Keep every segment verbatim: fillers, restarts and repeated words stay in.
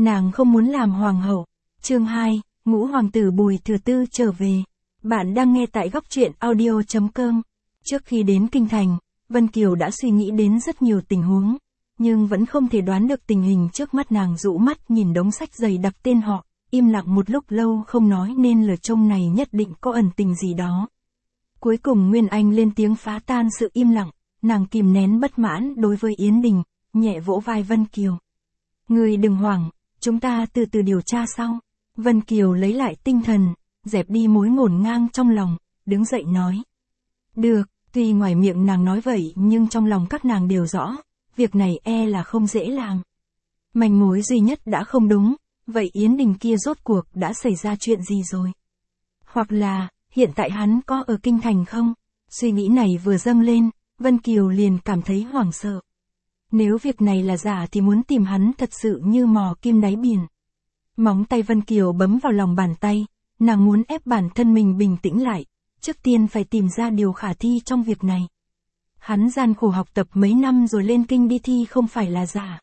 Nàng không muốn làm hoàng hậu. Chương hai, ngũ hoàng tử Bùi Thừa Tư trở về. Bạn đang nghe tại góc truyện audio chấm com. Trước khi đến kinh thành, Vân Kiều đã suy nghĩ đến rất nhiều tình huống, nhưng vẫn không thể đoán được tình hình trước mắt. Nàng dụ mắt nhìn đống sách dày đặc tên họ, im lặng một lúc lâu không nói nên lời trông này nhất định có ẩn tình gì đó. Cuối cùng Nguyên Anh lên tiếng phá tan sự im lặng, nàng kìm nén bất mãn đối với Yến Đình, nhẹ vỗ vai Vân Kiều. Ngươi đừng hoảng, chúng ta từ từ điều tra sau. Vân Kiều lấy lại tinh thần, dẹp đi mối ngổn ngang trong lòng, đứng dậy nói. Được, tuy ngoài miệng nàng nói vậy nhưng trong lòng các nàng đều rõ, việc này e là không dễ làm. Manh mối duy nhất đã không đúng, vậy Yến Đình kia rốt cuộc đã xảy ra chuyện gì rồi? Hoặc là, hiện tại hắn có ở kinh thành không? Suy nghĩ này vừa dâng lên, Vân Kiều liền cảm thấy hoảng sợ. Nếu việc này là giả thì muốn tìm hắn thật sự như mò kim đáy biển. Móng tay Vân Kiều bấm vào lòng bàn tay, nàng muốn ép bản thân mình bình tĩnh lại, trước tiên phải tìm ra điều khả thi trong việc này. Hắn gian khổ học tập mấy năm rồi lên kinh đi thi không phải là giả.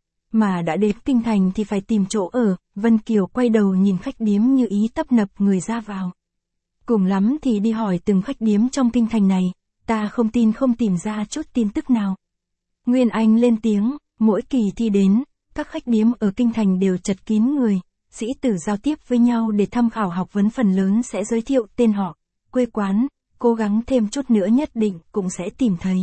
Mà đã đến kinh thành thì phải tìm chỗ ở. Vân Kiều quay đầu nhìn khách điếm như ý tấp nập người ra vào. Cùng lắm thì đi hỏi từng khách điếm trong kinh thành này, ta không tin không tìm ra chút tin tức nào. Nguyên Anh lên tiếng, mỗi kỳ thi đến, các khách điếm ở kinh thành đều chật kín người, sĩ tử giao tiếp với nhau để tham khảo học vấn, phần lớn sẽ giới thiệu tên họ, quê quán, cố gắng thêm chút nữa nhất định cũng sẽ tìm thấy.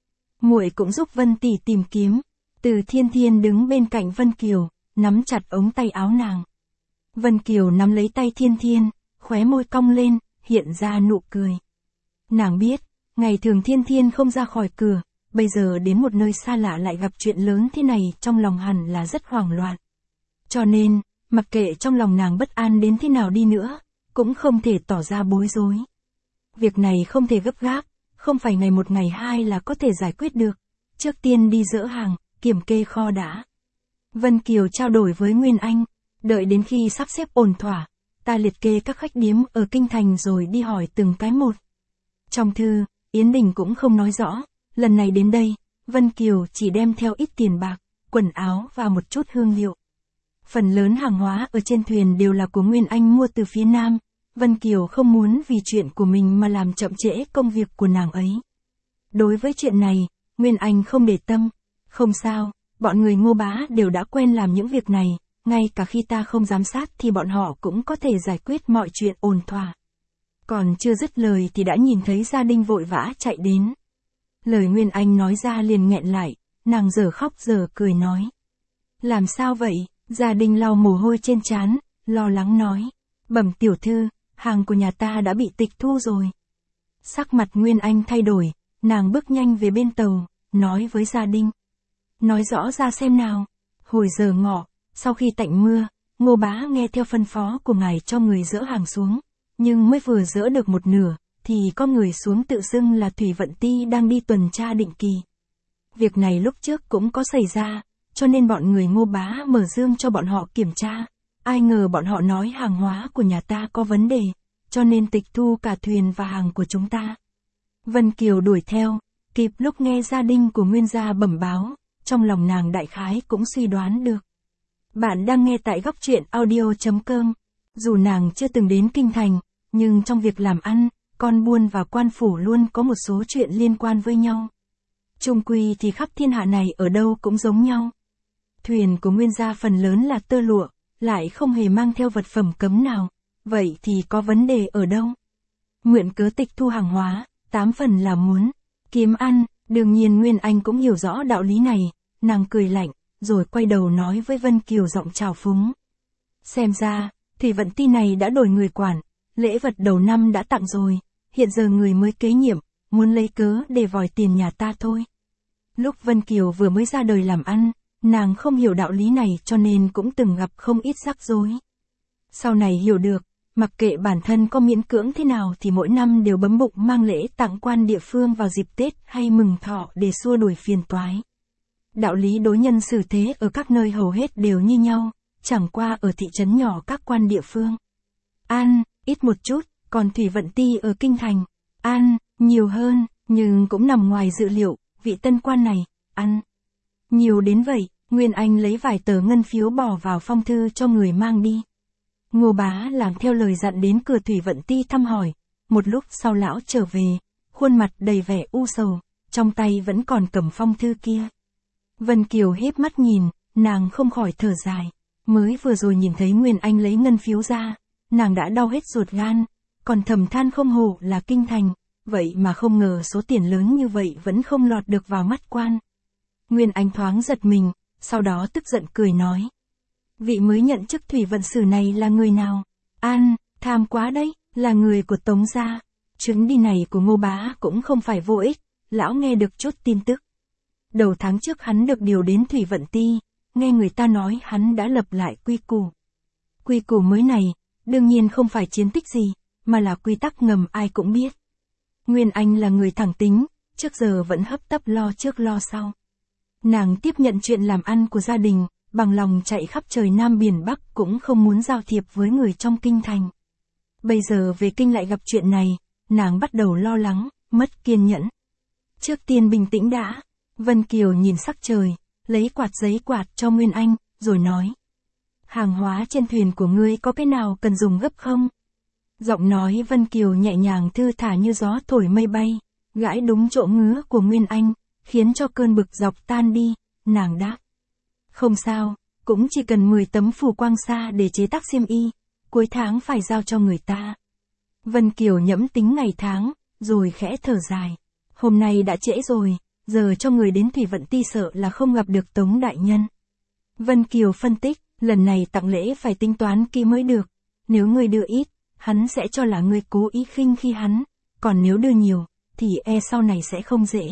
Muội cũng giúp Vân tỷ tìm kiếm. Từ Thiên Thiên đứng bên cạnh Vân Kiều, nắm chặt ống tay áo nàng. Vân Kiều nắm lấy tay Thiên Thiên, khóe môi cong lên, hiện ra nụ cười. Nàng biết, ngày thường Thiên Thiên không ra khỏi cửa, bây giờ đến một nơi xa lạ lại gặp chuyện lớn thế này, trong lòng hẳn là rất hoảng loạn. Cho nên, mặc kệ trong lòng nàng bất an đến thế nào đi nữa, cũng không thể tỏ ra bối rối. Việc này không thể gấp gáp, không phải ngày một ngày hai là có thể giải quyết được. Trước tiên đi dỡ hàng, kiểm kê kho đã. Vân Kiều trao đổi với Nguyên Anh, đợi đến khi sắp xếp ổn thỏa, ta liệt kê các khách điếm ở kinh thành rồi đi hỏi từng cái một. Trong thư, Yến Đình cũng không nói rõ, lần này đến đây, Vân Kiều chỉ đem theo ít tiền bạc, quần áo và một chút hương liệu. Phần lớn hàng hóa ở trên thuyền đều là của Nguyên Anh mua từ phía Nam, Vân Kiều không muốn vì chuyện của mình mà làm chậm trễ công việc của nàng ấy. Đối với chuyện này, Nguyên Anh không để tâm. Không sao, bọn người Ngô Bá đều đã quen làm những việc này, ngay cả khi ta không giám sát thì bọn họ cũng có thể giải quyết mọi chuyện ổn thỏa. Còn chưa dứt lời thì đã nhìn thấy Gia Đình vội vã chạy đến. Lời Nguyên Anh nói ra liền nghẹn lại, nàng dở khóc dở cười nói. Làm sao vậy? Gia Đình lau mồ hôi trên trán, lo lắng nói. Bẩm tiểu thư, hàng của nhà ta đã bị tịch thu rồi. Sắc mặt Nguyên Anh thay đổi, nàng bước nhanh về bên tàu, nói với Gia Đình. Nói rõ ra xem nào. Hồi giờ ngọ, sau khi tạnh mưa, Ngô Bá nghe theo phân phó của ngài cho người dỡ hàng xuống, nhưng mới vừa dỡ được một nửa, thì có người xuống tự xưng là Thủy Vận Ti đang đi tuần tra định kỳ. Việc này lúc trước cũng có xảy ra, cho nên bọn người Ngô Bá mở dương cho bọn họ kiểm tra. Ai ngờ bọn họ nói hàng hóa của nhà ta có vấn đề, cho nên tịch thu cả thuyền và hàng của chúng ta. Vân Kiều đuổi theo, kịp lúc nghe Gia Đình của Nguyên gia bẩm báo. Trong lòng nàng đại khái cũng suy đoán được. Bạn đang nghe tại góc truyện audio chấm com. Dù nàng chưa từng đến kinh thành, nhưng trong việc làm ăn, con buôn và quan phủ luôn có một số chuyện liên quan với nhau. Chung quy thì khắp thiên hạ này ở đâu cũng giống nhau. Thuyền của Nguyên gia phần lớn là tơ lụa, lại không hề mang theo vật phẩm cấm nào. Vậy thì có vấn đề ở đâu? Nguyện cớ tịch thu hàng hóa, tám phần là muốn kiếm ăn. Đương nhiên Nguyên Anh cũng hiểu rõ đạo lý này, nàng cười lạnh, rồi quay đầu nói với Vân Kiều giọng trào phúng. Xem ra, Thủy Vận Ti này đã đổi người quản, lễ vật đầu năm đã tặng rồi, hiện giờ người mới kế nhiệm, muốn lấy cớ để vòi tiền nhà ta thôi. Lúc Vân Kiều vừa mới ra đời làm ăn, nàng không hiểu đạo lý này cho nên cũng từng gặp không ít rắc rối. Sau này hiểu được, mặc kệ bản thân có miễn cưỡng thế nào thì mỗi năm đều bấm bụng mang lễ tặng quan địa phương vào dịp Tết hay mừng thọ để xua đuổi phiền toái. Đạo lý đối nhân xử thế ở các nơi hầu hết đều như nhau, chẳng qua ở thị trấn nhỏ các quan địa phương ăn ít một chút, còn Thủy Vận Ti ở kinh thành ăn nhiều hơn, nhưng cũng nằm ngoài dự liệu, vị tân quan này ăn nhiều đến vậy, Nguyên Anh lấy vài tờ ngân phiếu bỏ vào phong thư cho người mang đi. Ngô Bá làm theo lời dặn đến cửa Thủy Vận Ti thăm hỏi, một lúc sau lão trở về, khuôn mặt đầy vẻ u sầu, trong tay vẫn còn cầm phong thư kia. Vân Kiều híp mắt nhìn, nàng không khỏi thở dài, mới vừa rồi nhìn thấy Nguyên Anh lấy ngân phiếu ra, nàng đã đau hết ruột gan, còn thầm than không hổ là kinh thành, vậy mà không ngờ số tiền lớn như vậy vẫn không lọt được vào mắt quan. Nguyên Anh thoáng giật mình, sau đó tức giận cười nói. Vị mới nhận chức thủy vận sử này là người nào? An, tham quá đấy, là người của Tống gia. Chuyến đi này của Ngô Bá cũng không phải vô ích, lão nghe được chút tin tức. Đầu tháng trước hắn được điều đến Thủy Vận Ti, nghe người ta nói hắn đã lập lại quy củ. Quy củ mới này, đương nhiên không phải chiến tích gì, mà là quy tắc ngầm ai cũng biết. Nguyên Anh là người thẳng tính, trước giờ vẫn hấp tấp lo trước lo sau. Nàng tiếp nhận chuyện làm ăn của gia đình, bằng lòng chạy khắp trời Nam Biển Bắc cũng không muốn giao thiệp với người trong kinh thành. Bây giờ về kinh lại gặp chuyện này, nàng bắt đầu lo lắng, mất kiên nhẫn. Trước tiên bình tĩnh đã, Vân Kiều nhìn sắc trời, lấy quạt giấy quạt cho Nguyên Anh, rồi nói. Hàng hóa trên thuyền của ngươi có cái nào cần dùng gấp không? Giọng nói Vân Kiều nhẹ nhàng thư thả như gió thổi mây bay, gãi đúng chỗ ngứa của Nguyên Anh, khiến cho cơn bực dọc tan đi, nàng đáp. Không sao, cũng chỉ cần mười tấm phù quang sa để chế tác xiêm y, cuối tháng phải giao cho người ta. Vân Kiều nhẫm tính ngày tháng, rồi khẽ thở dài. Hôm nay đã trễ rồi, giờ cho người đến Thủy Vận Ti sợ là không gặp được Tống đại nhân. Vân Kiều phân tích, lần này tặng lễ phải tính toán kỹ mới được, nếu người đưa ít, hắn sẽ cho là người cố ý khinh khi hắn, còn nếu đưa nhiều, thì e sau này sẽ không dễ.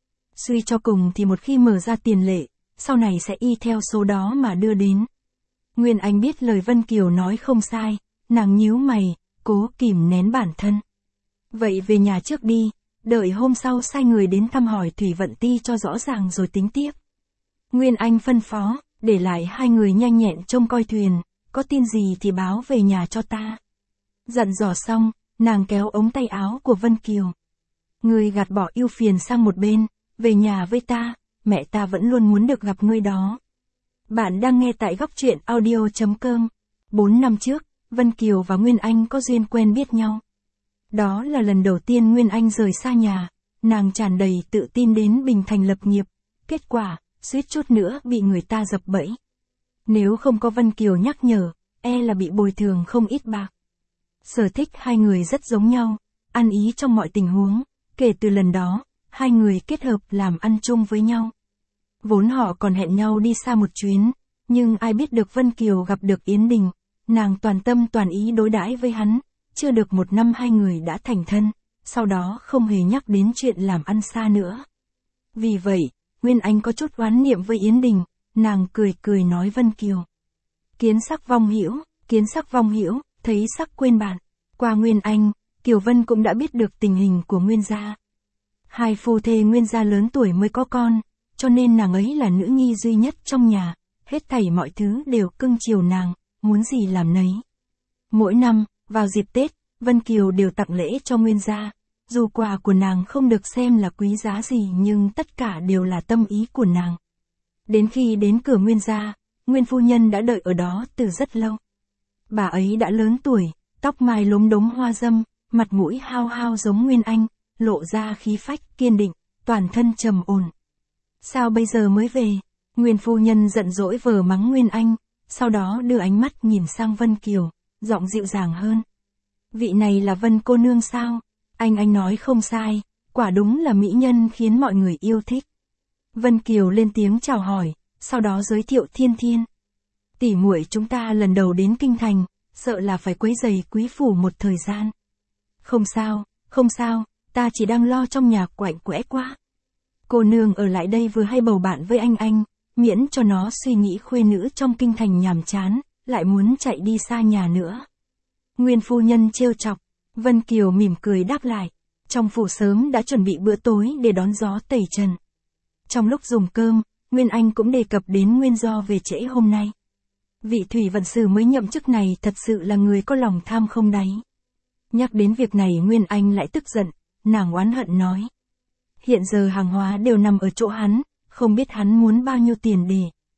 Suy cho cùng thì một khi mở ra tiền lệ, sau này sẽ y theo số đó mà đưa đến. Nguyên Anh biết lời Vân Kiều nói không sai, nàng nhíu mày, cố kìm nén bản thân. Vậy về nhà trước đi, đợi hôm sau sai người đến thăm hỏi Thủy Vận Ti cho rõ ràng rồi tính tiếp. Nguyên Anh phân phó, để lại hai người nhanh nhẹn trông coi thuyền, có tin gì thì báo về nhà cho ta. Dặn dò xong, nàng kéo ống tay áo của Vân Kiều. Ngươi gạt bỏ ưu phiền sang một bên, về nhà với ta, mẹ ta vẫn luôn muốn được gặp ngươi đó. Bạn đang nghe tại góc truyện audio chấm com. Bốn năm trước, Vân Kiều và Nguyên Anh có duyên quen biết nhau. Đó là lần đầu tiên Nguyên Anh rời xa nhà, nàng tràn đầy tự tin đến Bình Thành lập nghiệp, kết quả, suýt chút nữa bị người ta dập bẫy. Nếu không có Vân Kiều nhắc nhở, e là bị bồi thường không ít bạc. Sở thích hai người rất giống nhau, ăn ý trong mọi tình huống, kể từ lần đó, hai người kết hợp làm ăn chung với nhau. Vốn họ còn hẹn nhau đi xa một chuyến, nhưng ai biết được Vân Kiều gặp được Yến Đình, nàng toàn tâm toàn ý đối đãi với hắn, chưa được một năm hai người đã thành thân, sau đó không hề nhắc đến chuyện làm ăn xa nữa. Vì vậy, Nguyên Anh có chút oán niệm với Yến Đình, nàng cười cười nói Vân Kiều. Kiến sắc vong hữu, kiến sắc vong hữu, thấy sắc quên bạn. Qua Nguyên Anh, Kiều Vân cũng đã biết được tình hình của Nguyên gia. Hai phu thê Nguyên gia lớn tuổi mới có con, cho nên nàng ấy là nữ nhi duy nhất trong nhà, hết thảy mọi thứ đều cưng chiều nàng, muốn gì làm nấy. Mỗi năm, vào dịp Tết, Vân Kiều đều tặng lễ cho Nguyên gia, dù quà của nàng không được xem là quý giá gì nhưng tất cả đều là tâm ý của nàng. Đến khi đến cửa Nguyên gia, Nguyên phu nhân đã đợi ở đó từ rất lâu. Bà ấy đã lớn tuổi, tóc mai lốm đốm hoa dâm, mặt mũi hao hao giống Nguyên Anh, lộ ra khí phách kiên định, toàn thân trầm ổn. Sao bây giờ mới về? Nguyên phu nhân giận dỗi vờ mắng Nguyên Anh, sau đó đưa ánh mắt nhìn sang Vân Kiều, giọng dịu dàng hơn. Vị này là Vân cô nương sao? Anh anh nói không sai, quả đúng là mỹ nhân khiến mọi người yêu thích. Vân Kiều lên tiếng chào hỏi, sau đó giới thiệu Thiên Thiên. Tỷ muội chúng ta lần đầu đến kinh thành, sợ là phải quấy rầy quý phủ một thời gian. Không sao, không sao, ta chỉ đang lo trong nhà quạnh quẽ quá. Cô nương ở lại đây vừa hay bầu bạn với anh anh, miễn cho nó suy nghĩ khuê nữ trong kinh thành nhàm chán, lại muốn chạy đi xa nhà nữa. Nguyên phu nhân trêu chọc, Vân Kiều mỉm cười đáp lại, trong phủ sớm đã chuẩn bị bữa tối để đón gió tẩy trần. Trong lúc dùng cơm, Nguyên Anh cũng đề cập đến nguyên do về trễ hôm nay. Vị thủy vận sử mới nhậm chức này thật sự là người có lòng tham không đáy. Nhắc đến việc này Nguyên Anh lại tức giận, nàng oán hận nói. Hiện giờ hàng hóa đều nằm ở chỗ hắn, không biết hắn muốn bao nhiêu tiền để.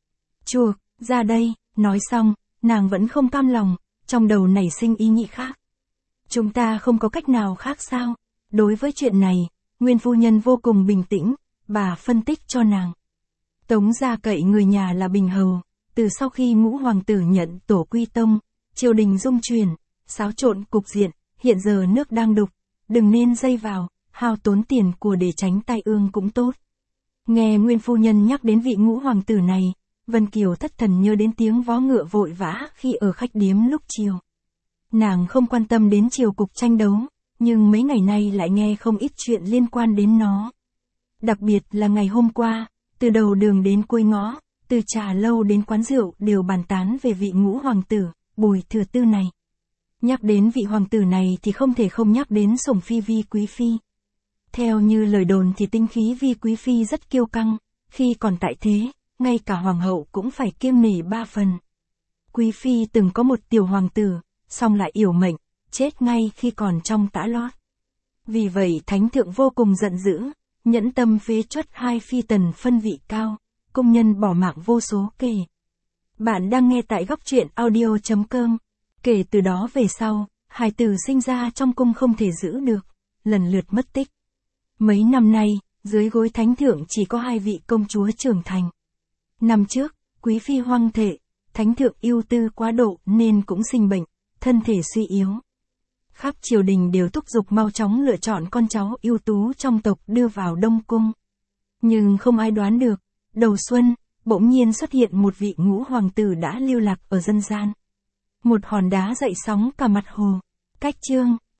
Chuộc, ra đây, nói xong, nàng vẫn không cam lòng, trong đầu nảy sinh ý nghĩ khác. Chúng ta không có cách nào khác sao? Đối với chuyện này, Nguyên phu nhân vô cùng bình tĩnh, bà phân tích cho nàng. Tống gia cậy người nhà là Bình Hầu, từ sau khi ngũ hoàng tử nhận tổ quy tông, triều đình dung chuyển, xáo trộn cục diện, hiện giờ nước đang đục, đừng nên dây vào, hao tốn tiền của để tránh tai ương cũng tốt. Nghe Nguyên phu nhân nhắc đến vị ngũ hoàng tử này, Vân Kiều thất thần nhớ đến tiếng vó ngựa vội vã khi ở khách điếm lúc chiều. Nàng không quan tâm đến triều cục tranh đấu, nhưng mấy ngày nay lại nghe không ít chuyện liên quan đến nó. Đặc biệt là ngày hôm qua, từ đầu đường đến cuối ngõ, từ trà lâu đến quán rượu đều bàn tán về vị ngũ hoàng tử, Bùi Thừa Tư này. Nhắc đến vị hoàng tử này thì không thể không nhắc đến sủng phi Vi Quý Phi. Theo như lời đồn thì tinh khí Vi Quý Phi rất kiêu căng, khi còn tại thế, ngay cả hoàng hậu cũng phải kiêng nể ba phần. Quý Phi từng có một tiểu hoàng tử, song lại yểu mệnh, chết ngay khi còn trong tã lót. Vì vậy Thánh Thượng vô cùng giận dữ, nhẫn tâm phế truất hai phi tần phân vị cao, công nhân bỏ mạng vô số kể. Bạn đang nghe tại góc truyện audio chấm com. Kể từ đó về sau, hài tử sinh ra trong cung không thể giữ được, lần lượt mất tích. Mấy năm nay, dưới gối Thánh Thượng chỉ có hai vị công chúa trưởng thành. Năm trước, Quý Phi hoang thể, Thánh Thượng ưu tư quá độ nên cũng sinh bệnh, thân thể suy yếu. Khắp triều đình đều thúc giục mau chóng lựa chọn con cháu ưu tú trong tộc đưa vào Đông Cung. Nhưng không ai đoán được, đầu xuân, bỗng nhiên xuất hiện một vị ngũ hoàng tử đã lưu lạc ở dân gian. Một hòn đá dậy sóng cả mặt hồ. Cách chương